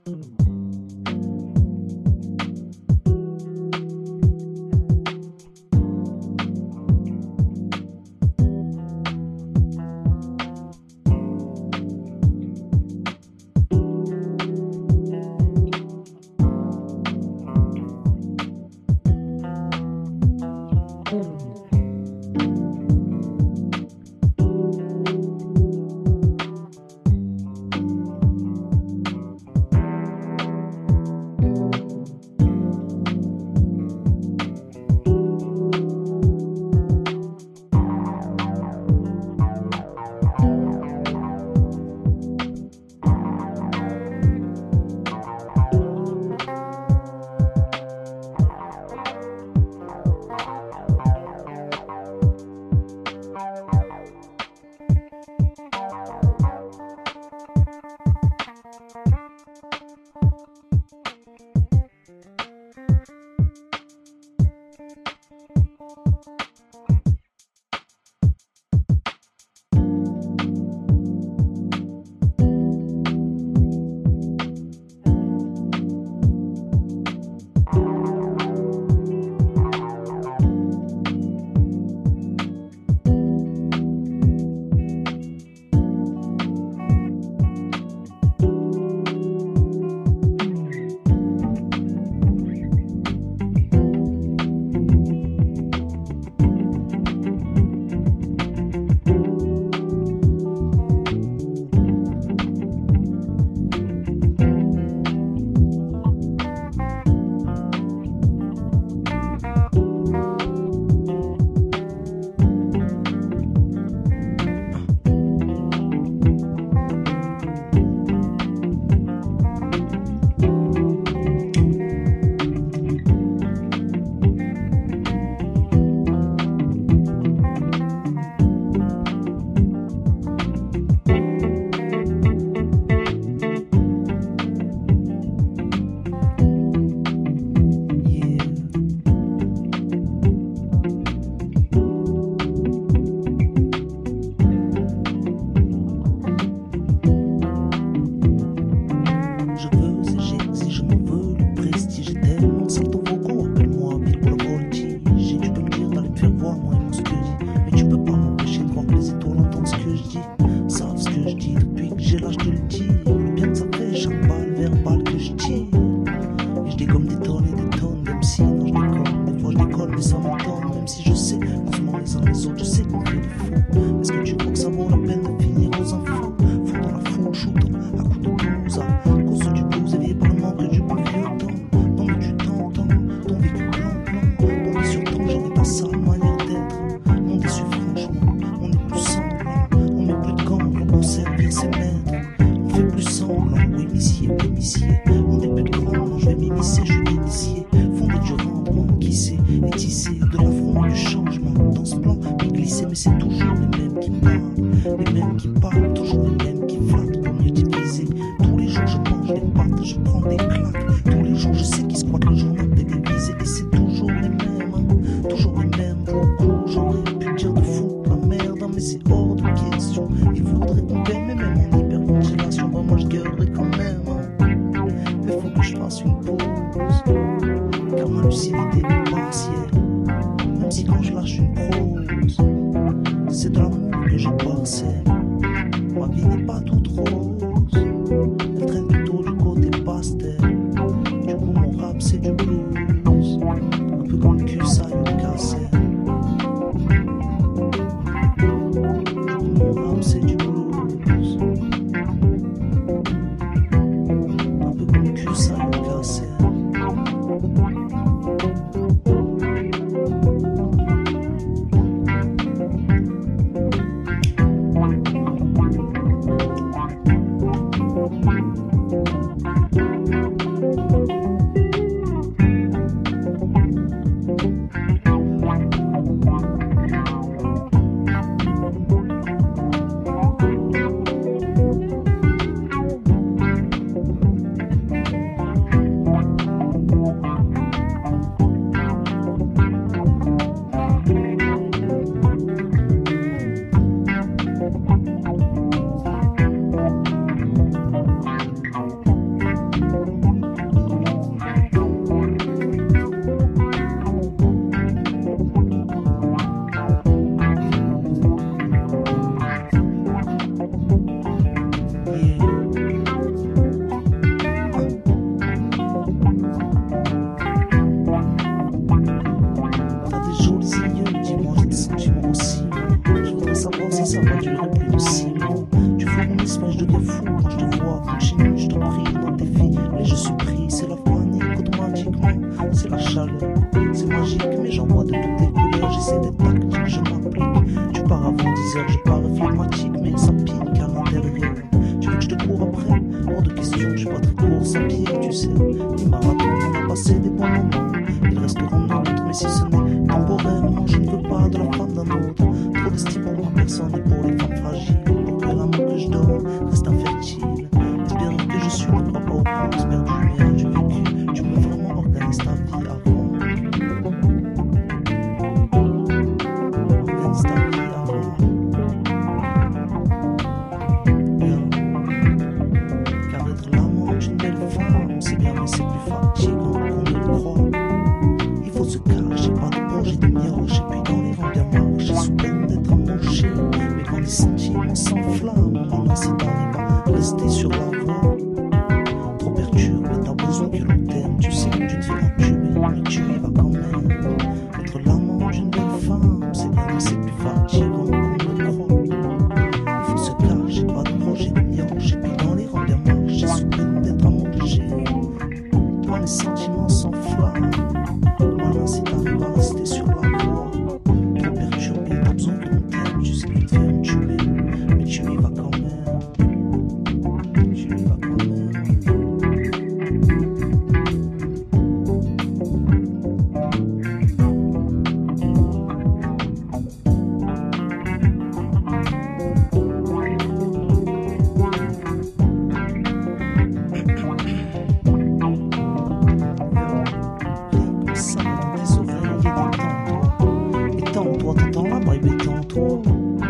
Moi je garderai quand même, mais faut que je fasse une pause. hors de question, je suis pas très course à pied, tu sais. Le marathon, on a passé des bons moments. Ils resteront neutres, mais si ce n'est temporairement, je ne veux pas de la femme d'un autre. Trop d'estime pour ma personne et pour les femmes fragiles. Pour que l'amour que je donne reste infertile. Espérant que je suis, ne crois pas aux princes perdus, mais j'ai vécu. Tu peux vraiment organiser ta vie avant. Organise ta vie avant. Car être l'amant d'une belle femme, c'est bien, mais c'est plus fatigant qu'on ne le croit. Il faut se cacher, pas de plongée de mioche. Et puis dans les rangs bien marcher, sous peine d'être amoché. Mais quand les sentiments s'enflamment, on incite à rester sur la voie. Trop perturbé, t'as besoin que l'on t'aime. Tu sais que tu te fais entuber, mais tu y vas quand même. Être l'amant d'une belle femme, c'est bien, mais c'est plus fatigant qu'on ne le croit. Il faut se cacher, pas de projet de mioche. Et puis dans les rangs bien marcher, sous peine d'être amoché. Quand les sentiments s'enflamment, malin si t'arrives à rester sur la voie. Trop perturbé, t'as besoin que l'on t'aime. Tu sais que tu te fais entuber, mais tu y vas quand même. Tu y vas quand même. Comme ça, dans tes oreilles, étends-toi, t'entends la vibe, étends-toi.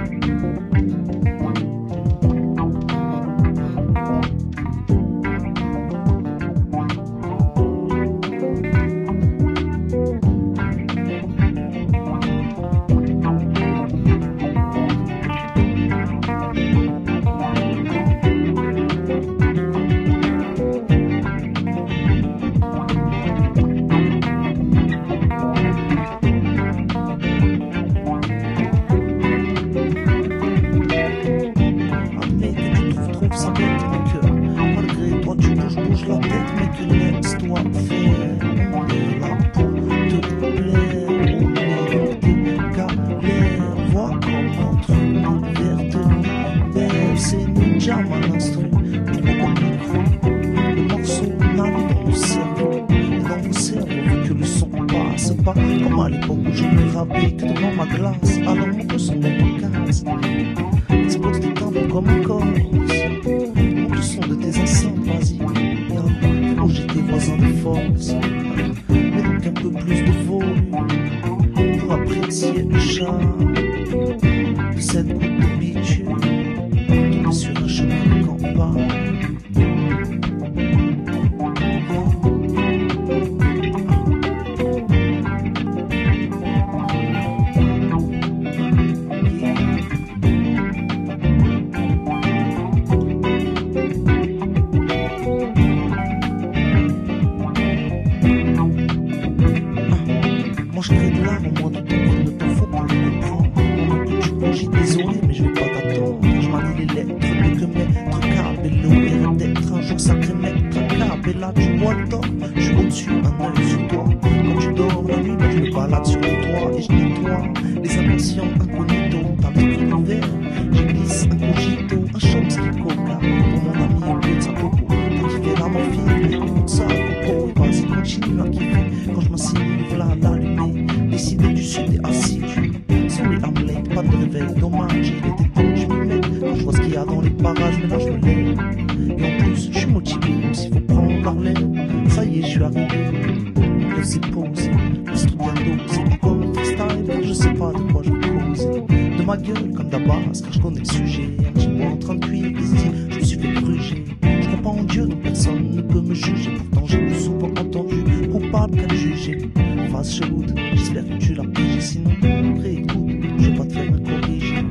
Admets que tu trouves ça bête, mais que malgré toi tu bouges la tête, mais que laisse-toi faire. On est là pour te plaire, on est dans tes galères. Vois comment notre univers te libère. C'est ninja mal instruit, pour qu'on y croit. Le morceau navigue dans nos cerveaux, et dans vos cerveaux, vu que le son passe pas. Comme à l'époque où je me rabais que devant ma glace. Alors monte le son dans ton casque, explose tes tempes comme un corps. Monte le son de tes enceintes, vas-y. Fais bouger tes voisins de force. Mets donc un peu plus de volume pour apprécier le charme de cette goutte de bitume tombée sur un chemin de campagne. Moi je crée de l'art au moins de temps qu'il ne t'en faut pas le comprendre. Pendant que tu bouges, désolé, mais je vais pas t'attendre. Je manie les lettres, mieux que maître Cabello. Mérite d'être un jour sacré maître Cabella. Tu vois le temps, je suis au-dessus, un œil sur toi. Quand tu dors la nuit, moi je me balade sur le toit et je nettoie les inconscients incognito. T'as l'esprit ouvert, je glisse un cogito, un chomsky coca. Pour mon ami au lieu de sa coco, t'as kiffé la morphine, écoute ça, coco. Et vas-y, continue à kiffer. Quand je m'assieds, voilà l'allumé. Décidé du sud et assidu. Sorry, I'm late, pas de réveil, dommage. Il était temps que je me mette. Quand je vois ce qu'il y a dans les parages, mais là je me lève. Et en plus, je suis motivé, même s'il faut prendre la relève. Ça y est, je suis arrivé. Le s'est posé, l'instru bien dosé. Encore un freestyle, je sais pas de quoi je vais causer. De ma gueule, comme d'Abbas, car je connais le sujet. Un petit bout en train de cuire, qui se dit, je me suis fait gruger. Je crois pas en Dieu, donc personne ne peut me juger. Pourtant, j'ai plus souvent entendu coupable qu'à le juger. Face cheloude, j'espère que tu l'as pigé. Sinon, réécoute, je vais pas te faire me corriger.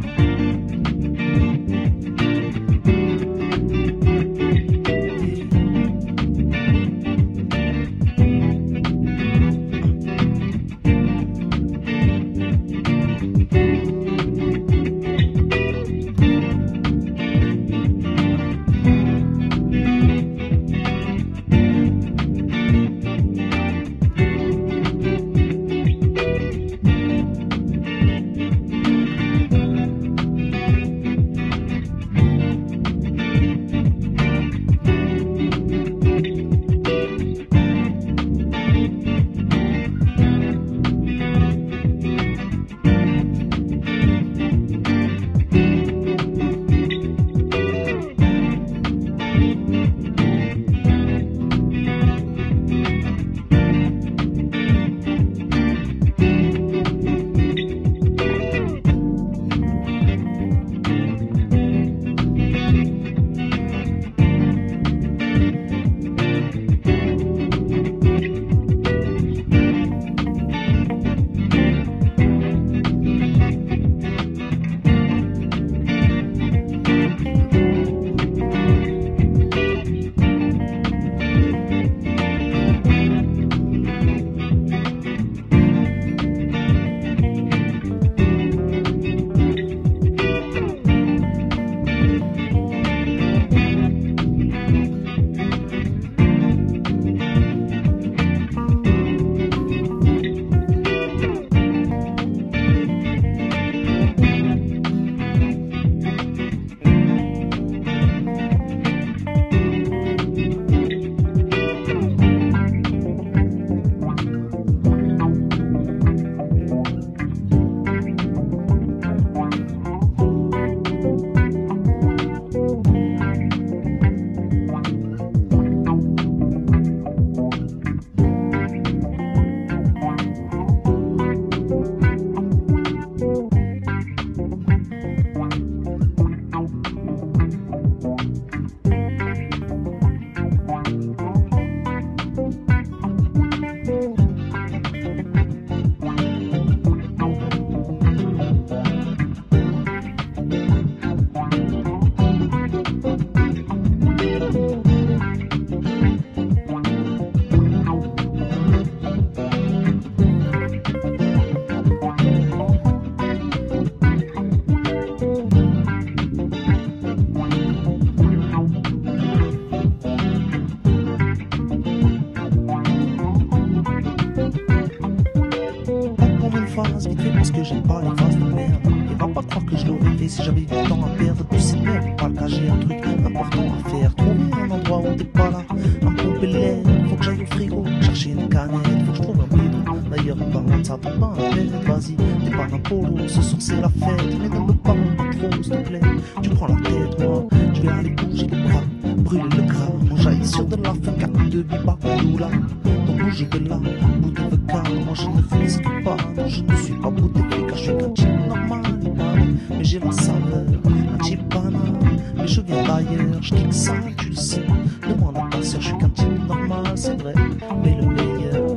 j'aime pas les phases de merde. Et va pas croire que je l'aurais fait si j'avais du temps à perdre. Puis c'est même pas le cas, j'ai un truc important à faire. Trouver un endroit où t'es pas là, à me pomper l'air. Faut que j'aille au frigo, chercher une canette. Faut que je trouve un bidon. D'ailleurs, parlant de ça, t'as pas un pète. Vas-y, t'es pas Napolo, ce soir c'est la fête. Mais ne me parle pas trop, s'il te plaît. Tu prends la tête, moi, je vais aller bouger les bras, brûler le gras. On jaillit sur de la fin de biba ou là. Donc bouge de là, bout de vodka. Moi je ne risque pas, non je ne suis pas bouteille. Car je suis qu'un type normal, mais j'ai ma saveur, un type banal. Mais je viens d'ailleurs, je kick ça, tu le sais. Demande à ta soeur, je suis qu'un type normal, c'est vrai, mais le meilleur.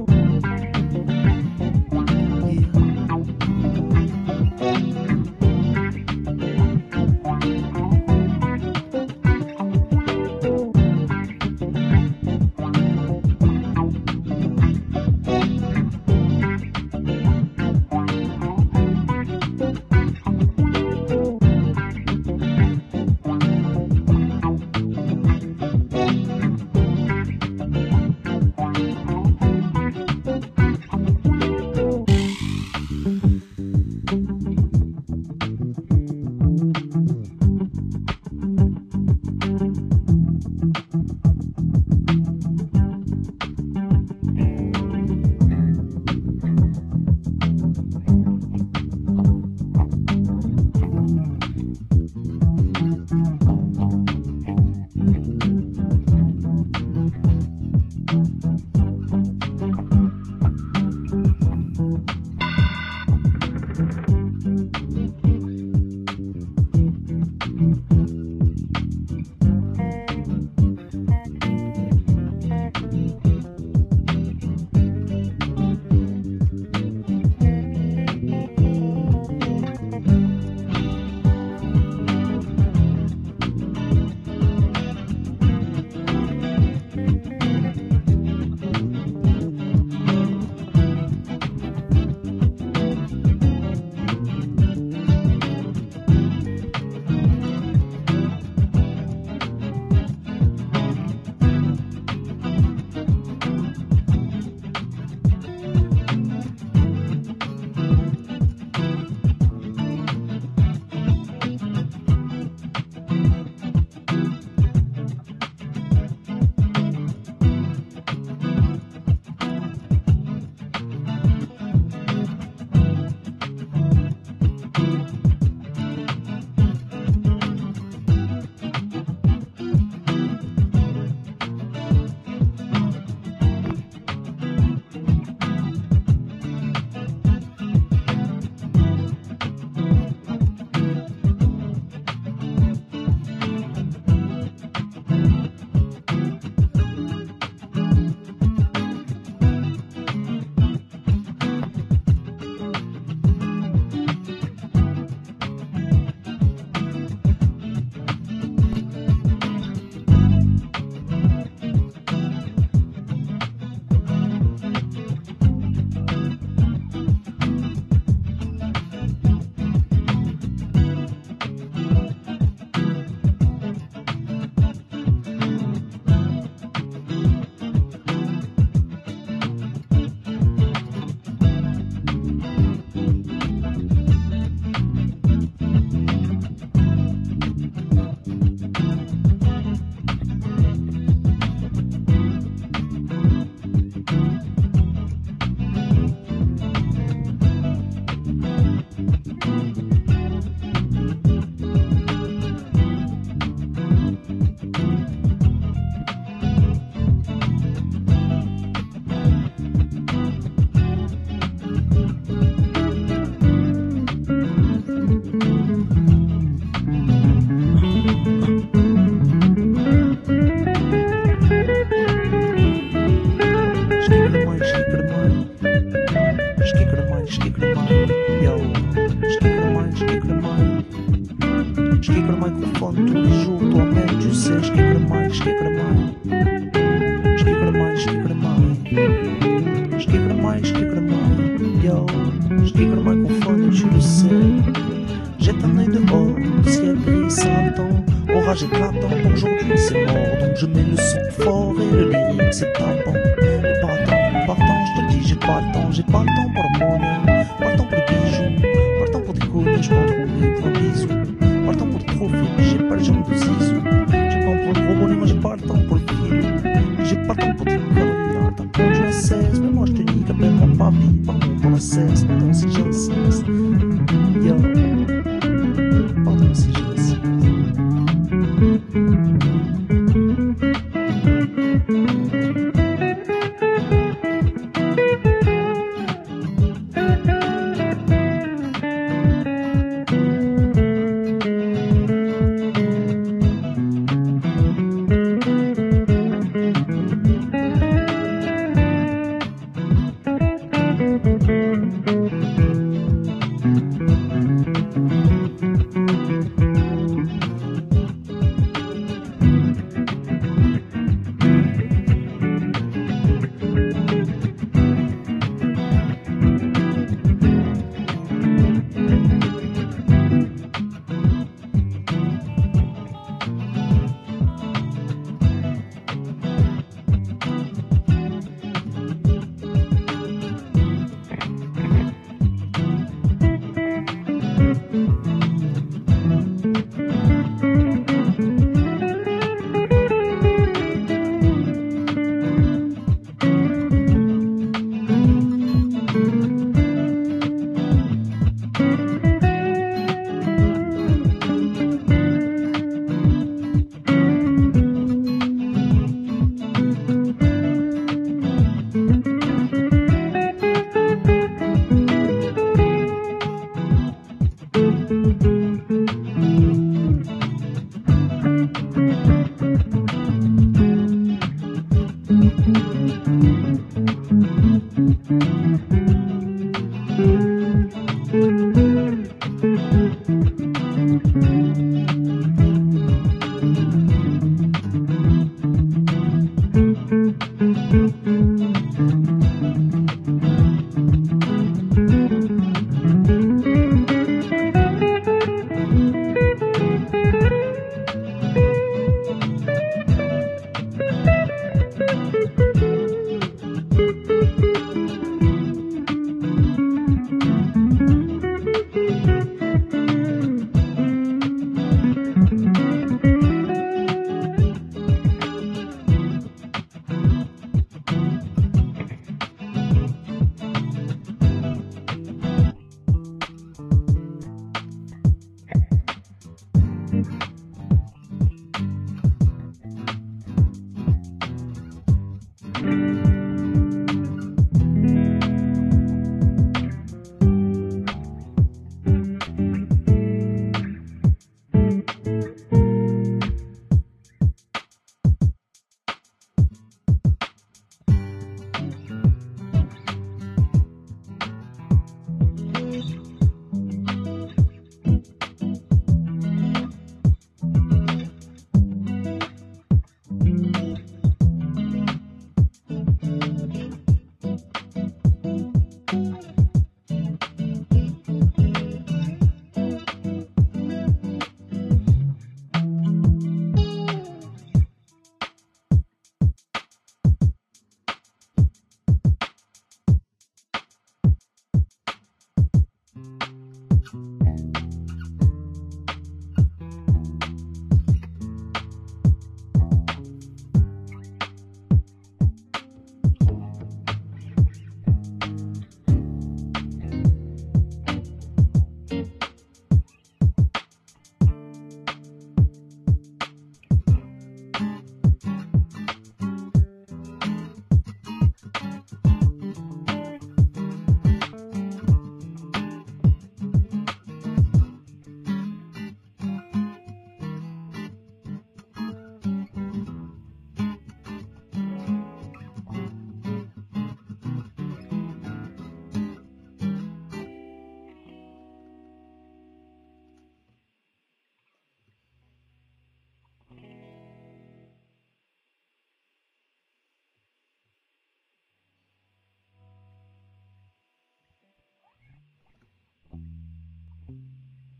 Orage éclatant, aujourd'hui c'est mort. Donc je mets le son fort et le lyrique c'est tapant. Et partant, je te dis j'ai pas le temps. J'ai pas le temps pour le bonheur, pas le temps pour le bijou, moi j'ai pas le temps pour le fil. J'ai pas le temps pour tes conneries. T'as conduit un 16, mais moi je te nique, appelle-moi pas vie. Pardon pour la cesse, non, si j'ai